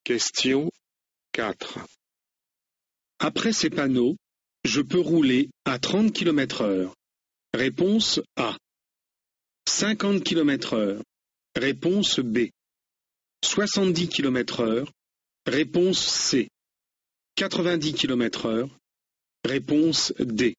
Question 4. Après ces panneaux, je peux rouler à 30 km/h. Réponse A. 50 km/h. Réponse B. 70 km/h. Réponse C. 90 km/h. Réponse D.